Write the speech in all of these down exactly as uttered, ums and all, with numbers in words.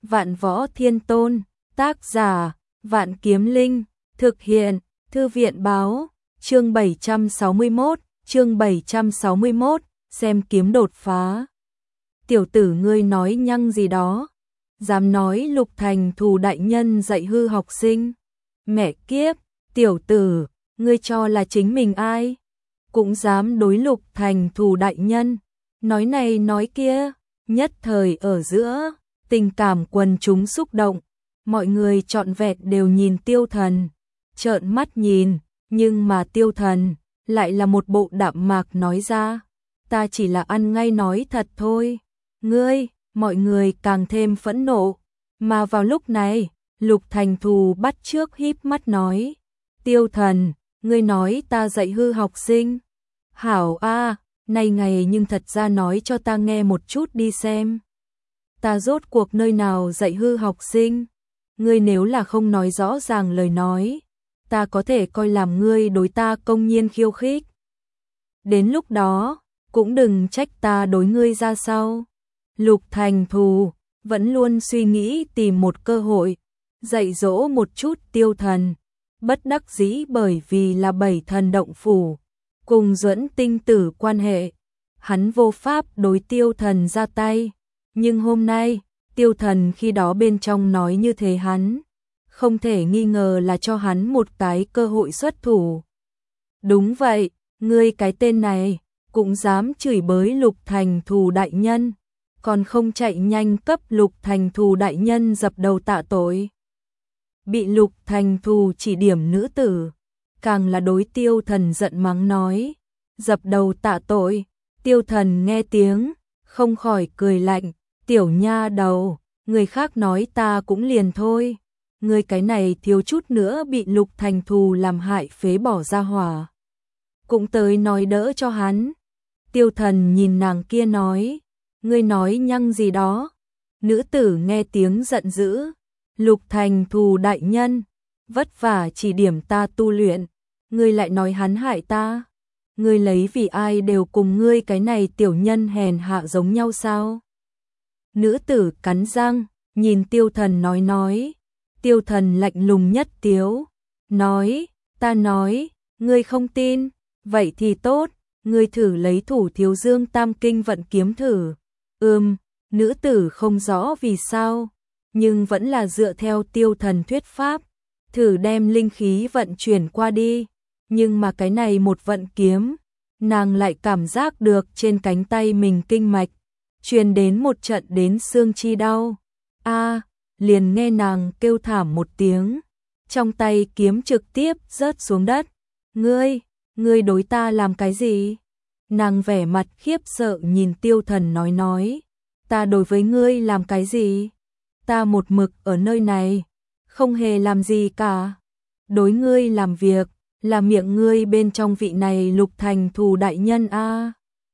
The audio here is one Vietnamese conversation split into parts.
Vạn Võ Thiên Tôn, tác giả, Vạn Kiếm Linh, thực hiện, Thư viện báo, chương bảy trăm sáu mươi mốt, chương bảy trăm sáu mươi mốt, xem kiếm đột phá. Tiểu tử ngươi nói nhăng gì đó, dám nói Lục Thành Thù đại nhân dạy hư học sinh. Mẹ kiếp, tiểu tử, ngươi cho là chính mình ai? Cũng dám đối Lục Thành Thù đại nhân, nói này nói kia, nhất thời ở giữa, tình cảm quần chúng xúc động, mọi người trọn vẹn đều nhìn Tiêu Thần, trợn mắt nhìn, nhưng mà Tiêu Thần lại là một bộ đạm mạc nói ra, ta chỉ là ăn ngay nói thật thôi. Ngươi, mọi người càng thêm phẫn nộ, mà vào lúc này, Lục Thành Thù bắt trước híp mắt nói, Tiêu Thần, ngươi nói ta dạy hư học sinh. Hảo a, này ngày nhưng thật ra nói cho ta nghe một chút đi xem. Ta rốt cuộc nơi nào dạy hư học sinh? Ngươi nếu là không nói rõ ràng lời nói, ta có thể coi làm ngươi đối ta công nhiên khiêu khích. Đến lúc đó, cũng đừng trách ta đối ngươi ra sao. Lục Thành Thù vẫn luôn suy nghĩ tìm một cơ hội, dạy dỗ một chút Tiêu Thần, bất đắc dĩ bởi vì là bảy thần động phủ, cùng Duẫn tinh tử quan hệ, hắn vô pháp đối Tiêu Thần ra tay, nhưng hôm nay, Tiêu Thần khi đó bên trong nói như thế hắn, không thể nghi ngờ là cho hắn một cái cơ hội xuất thủ. Đúng vậy, ngươi cái tên này, cũng dám chửi bới Lục Thành Thù đại nhân, còn không chạy nhanh cấp Lục Thành Thù đại nhân dập đầu tạ tội. Bị Lục Thành Thù chỉ điểm nữ tử, càng là đối Tiêu Thần giận mắng nói, dập đầu tạ tội. Tiêu Thần nghe tiếng, không khỏi cười lạnh, tiểu nha đầu, người khác nói ta cũng liền thôi, người cái này thiếu chút nữa bị Lục Thành Thù làm hại phế bỏ ra hỏa, cũng tới nói đỡ cho hắn. Tiêu Thần nhìn nàng kia nói, ngươi nói nhăng gì đó. Nữ tử nghe tiếng giận dữ, Lục Thành Thù đại nhân, vất vả chỉ điểm ta tu luyện, ngươi lại nói hắn hại ta. Ngươi lấy vì ai đều cùng ngươi cái này tiểu nhân hèn hạ giống nhau sao? Nữ tử cắn răng, nhìn Tiêu Thần nói nói. Tiêu Thần lạnh lùng nhất tiếu, nói, ta nói, ngươi không tin, vậy thì tốt, ngươi thử lấy Thủ Thiếu Dương Tam Kinh vận kiếm thử. Ừm, nữ tử không rõ vì sao, nhưng vẫn là dựa theo Tiêu Thần thuyết pháp, thử đem linh khí vận chuyển qua đi, nhưng mà cái này một vận kiếm, nàng lại cảm giác được trên cánh tay mình kinh mạch, truyền đến một trận đến xương chi đau. A, liền nghe nàng kêu thảm một tiếng, trong tay kiếm trực tiếp rớt xuống đất. Ngươi, ngươi đối ta làm cái gì? Nàng vẻ mặt khiếp sợ nhìn Tiêu Thần nói nói, ta đối với ngươi làm cái gì? Ta một mực ở nơi này, không hề làm gì cả. Đối ngươi làm việc, là miệng ngươi bên trong vị này Lục Thành Thù đại nhân a.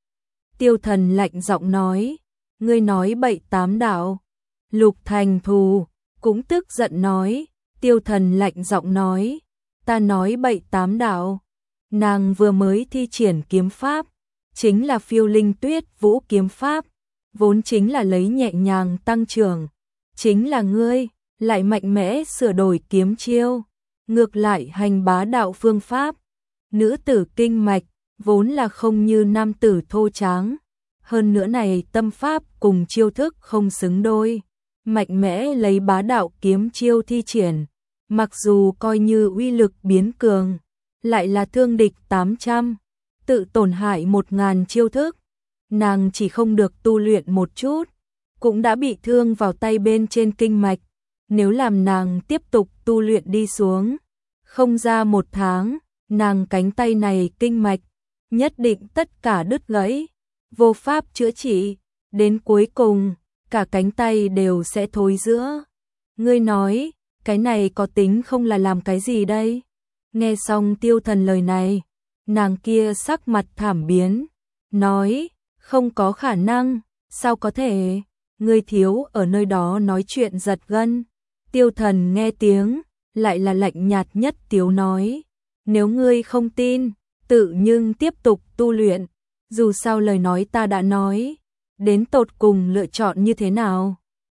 Tiêu Thần lạnh giọng nói, ngươi nói bậy tám đạo. Lục Thành Thù cũng tức giận nói, Tiêu Thần lạnh giọng nói, ta nói bậy tám đạo. Nàng vừa mới thi triển kiếm pháp, chính là Phiêu Linh Tuyết Vũ kiếm pháp, vốn chính là lấy nhẹ nhàng tăng trưởng, chính là ngươi lại mạnh mẽ sửa đổi kiếm chiêu, ngược lại hành bá đạo phương pháp. Nữ tử kinh mạch vốn là không như nam tử thô tráng, hơn nữa này tâm pháp cùng chiêu thức không xứng đôi, mạnh mẽ lấy bá đạo kiếm chiêu thi triển, mặc dù coi như uy lực biến cường, lại là thương địch tám trăm, tự tổn hại một ngàn chiêu thức. Nàng chỉ không được tu luyện một chút, cũng đã bị thương vào tay bên trên kinh mạch, nếu làm nàng tiếp tục tu luyện đi xuống, không ra một tháng, nàng cánh tay này kinh mạch, nhất định tất cả đứt gãy, vô pháp chữa trị, đến cuối cùng, cả cánh tay đều sẽ thối rữa. Ngươi nói, cái này có tính không là làm cái gì đây? Nghe xong Tiêu Thần lời này, nàng kia sắc mặt thảm biến, nói, không có khả năng, sao có thể, ngươi thiếu ở nơi đó nói chuyện giật gân. Tiêu Thần nghe tiếng, lại là lạnh nhạt nhất tiếu nói, nếu ngươi không tin, tự nhưng tiếp tục tu luyện, dù sao lời nói ta đã nói, đến tột cùng lựa chọn như thế nào,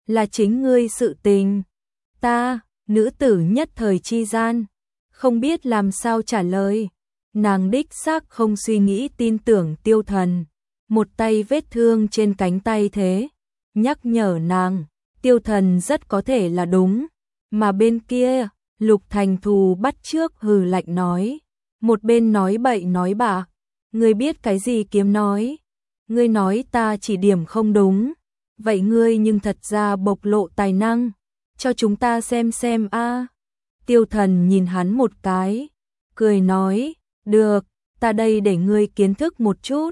là chính ngươi sự tình. Ta, nữ tử nhất thời chi gian, không biết làm sao trả lời. Nàng đích xác không suy nghĩ tin tưởng Tiêu Thần, một tay vết thương trên cánh tay thế, nhắc nhở nàng, Tiêu Thần rất có thể là đúng, mà bên kia, Lục Thành Thù bắt trước hừ lạnh nói, một bên nói bậy nói bạ, ngươi biết cái gì kiếm nói, ngươi nói ta chỉ điểm không đúng, vậy ngươi nhưng thật ra bộc lộ tài năng, cho chúng ta xem xem a. Tiêu Thần nhìn hắn một cái, cười nói, được, ta đây để ngươi kiến thức một chút.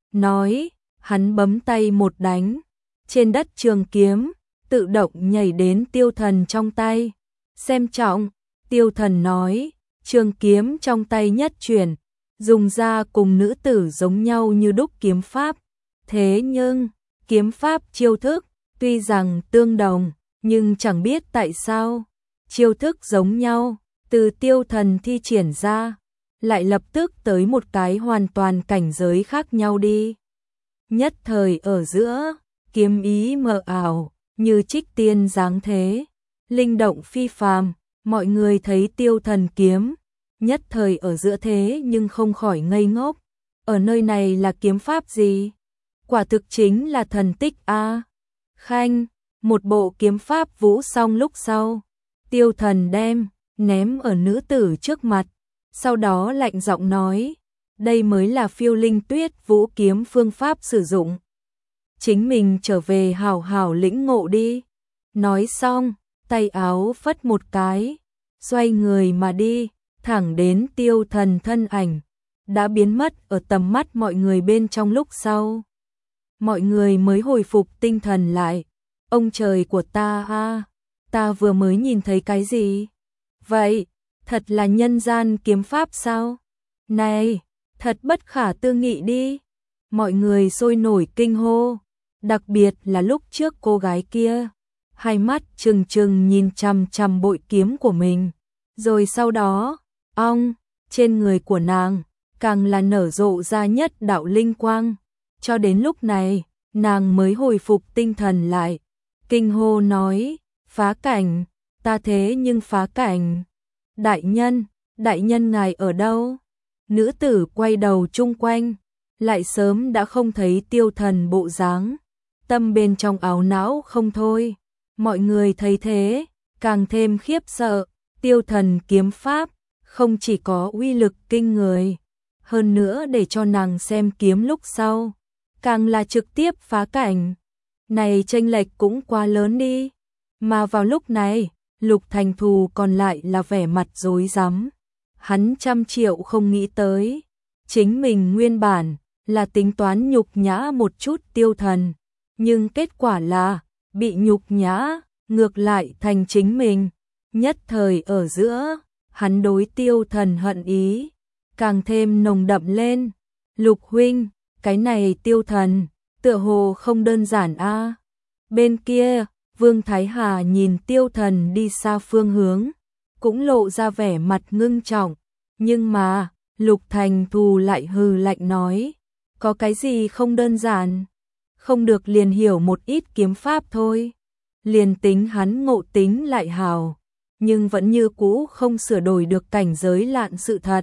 Nói, hắn bấm tay một đánh, trên đất trường kiếm, tự động nhảy đến Tiêu Thần trong tay. Xem trọng, Tiêu Thần nói, trường kiếm trong tay nhất chuyển, dùng ra cùng nữ tử giống nhau như đúc kiếm pháp. Thế nhưng, kiếm pháp chiêu thức, tuy rằng tương đồng, nhưng chẳng biết tại sao, chiêu thức giống nhau, từ Tiêu Thần thi triển ra, lại lập tức tới một cái hoàn toàn cảnh giới khác nhau đi. Nhất thời ở giữa, kiếm ý mờ ảo, như trích tiên dáng thế, linh động phi phàm, mọi người thấy Tiêu Thần kiếm, nhất thời ở giữa thế nhưng không khỏi ngây ngốc, ở nơi này là kiếm pháp gì? Quả thực chính là thần tích a. Khanh, một bộ kiếm pháp vũ xong lúc sau, Tiêu Thần đem ném ở nữ tử trước mặt, sau đó lạnh giọng nói, đây mới là Phiêu Linh Tuyết vũ kiếm phương pháp sử dụng. Chính mình trở về hảo hảo lĩnh ngộ đi. Nói xong, tay áo phất một cái, xoay người mà đi, thẳng đến Tiêu Thần thân ảnh, đã biến mất ở tầm mắt mọi người bên trong lúc sau. Mọi người mới hồi phục tinh thần lại. Ông trời của ta a, ta vừa mới nhìn thấy cái gì? Vậy, thật là nhân gian kiếm pháp sao? Này, thật bất khả tư nghị đi. Mọi người sôi nổi kinh hô, đặc biệt là lúc trước cô gái kia, hai mắt trừng trừng nhìn chằm chằm bội kiếm của mình, rồi sau đó, ong, trên người của nàng, càng là nở rộ ra nhất đạo linh quang, cho đến lúc này, nàng mới hồi phục tinh thần lại, kinh hô nói, phá cảnh, ta thế nhưng phá cảnh, đại nhân, đại nhân ngài ở đâu? Nữ tử quay đầu chung quanh, lại sớm đã không thấy Tiêu Thần bộ dáng, tâm bên trong áo não không thôi, mọi người thấy thế, càng thêm khiếp sợ, Tiêu Thần kiếm pháp, không chỉ có uy lực kinh người, hơn nữa để cho nàng xem kiếm lúc sau, càng là trực tiếp phá cảnh, này chênh lệch cũng quá lớn đi, mà vào lúc này, Lục Thành Thù còn lại là vẻ mặt rối rắm, hắn trăm triệu không nghĩ tới, chính mình nguyên bản là tính toán nhục nhã một chút Tiêu Thần, nhưng kết quả là bị nhục nhã, ngược lại thành chính mình. Nhất thời ở giữa, hắn đối Tiêu Thần hận ý, càng thêm nồng đậm lên. Lục huynh, cái này Tiêu Thần, tựa hồ không đơn giản a. Bên kia, Vương Thái Hà nhìn Tiêu Thần đi xa phương hướng, cũng lộ ra vẻ mặt ngưng trọng, nhưng mà, Lục Thành Thù lại hừ lạnh nói, có cái gì không đơn giản, không được liền hiểu một ít kiếm pháp thôi, liền tính hắn ngộ tính lại hào, nhưng vẫn như cũ không sửa đổi được cảnh giới lạn sự thật.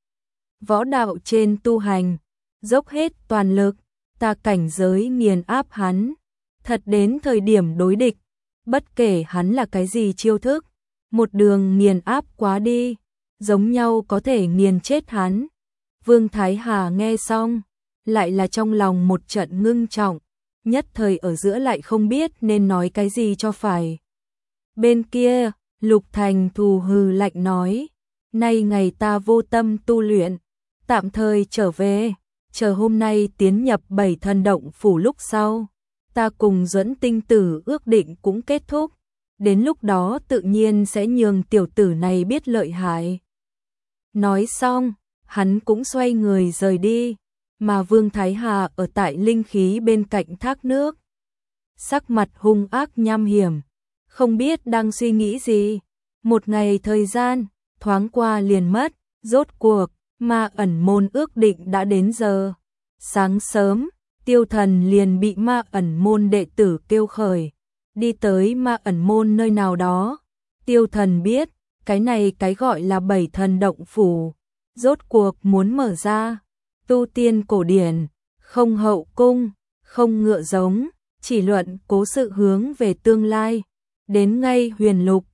Võ đạo trên tu hành, dốc hết toàn lực, ta cảnh giới nghiền áp hắn, thật đến thời điểm đối địch, bất kể hắn là cái gì chiêu thức, một đường nghiền áp quá đi, giống nhau có thể nghiền chết hắn. Vương Thái Hà nghe xong, lại là trong lòng một trận ngưng trọng, nhất thời ở giữa lại không biết nên nói cái gì cho phải. Bên kia, Lục Thành Thù hừ lạnh nói, nay ngày ta vô tâm tu luyện, tạm thời trở về, chờ hôm nay tiến nhập bảy thần động phủ lúc sau, ta cùng Duẫn Tinh Tử ước định cũng kết thúc, đến lúc đó tự nhiên sẽ nhường tiểu tử này biết lợi hại. Nói xong, hắn cũng xoay người rời đi, mà Vương Thái Hà ở tại linh khí bên cạnh thác nước. Sắc mặt hung ác nham hiểm, không biết đang suy nghĩ gì. Một ngày thời gian, thoáng qua liền mất, rốt cuộc, ma ẩn môn ước định đã đến giờ. Sáng sớm, Tiêu Thần liền bị ma ẩn môn đệ tử kêu khởi. đi tới ma ẩn môn nơi nào đó. Tiêu Thần biết, cái này cái gọi là bảy thần động phủ, rốt cuộc muốn mở ra. Tu tiên cổ điển, không hậu cung, không ngựa giống, chỉ luận cố sự hướng về tương lai. Đến ngay huyền lục,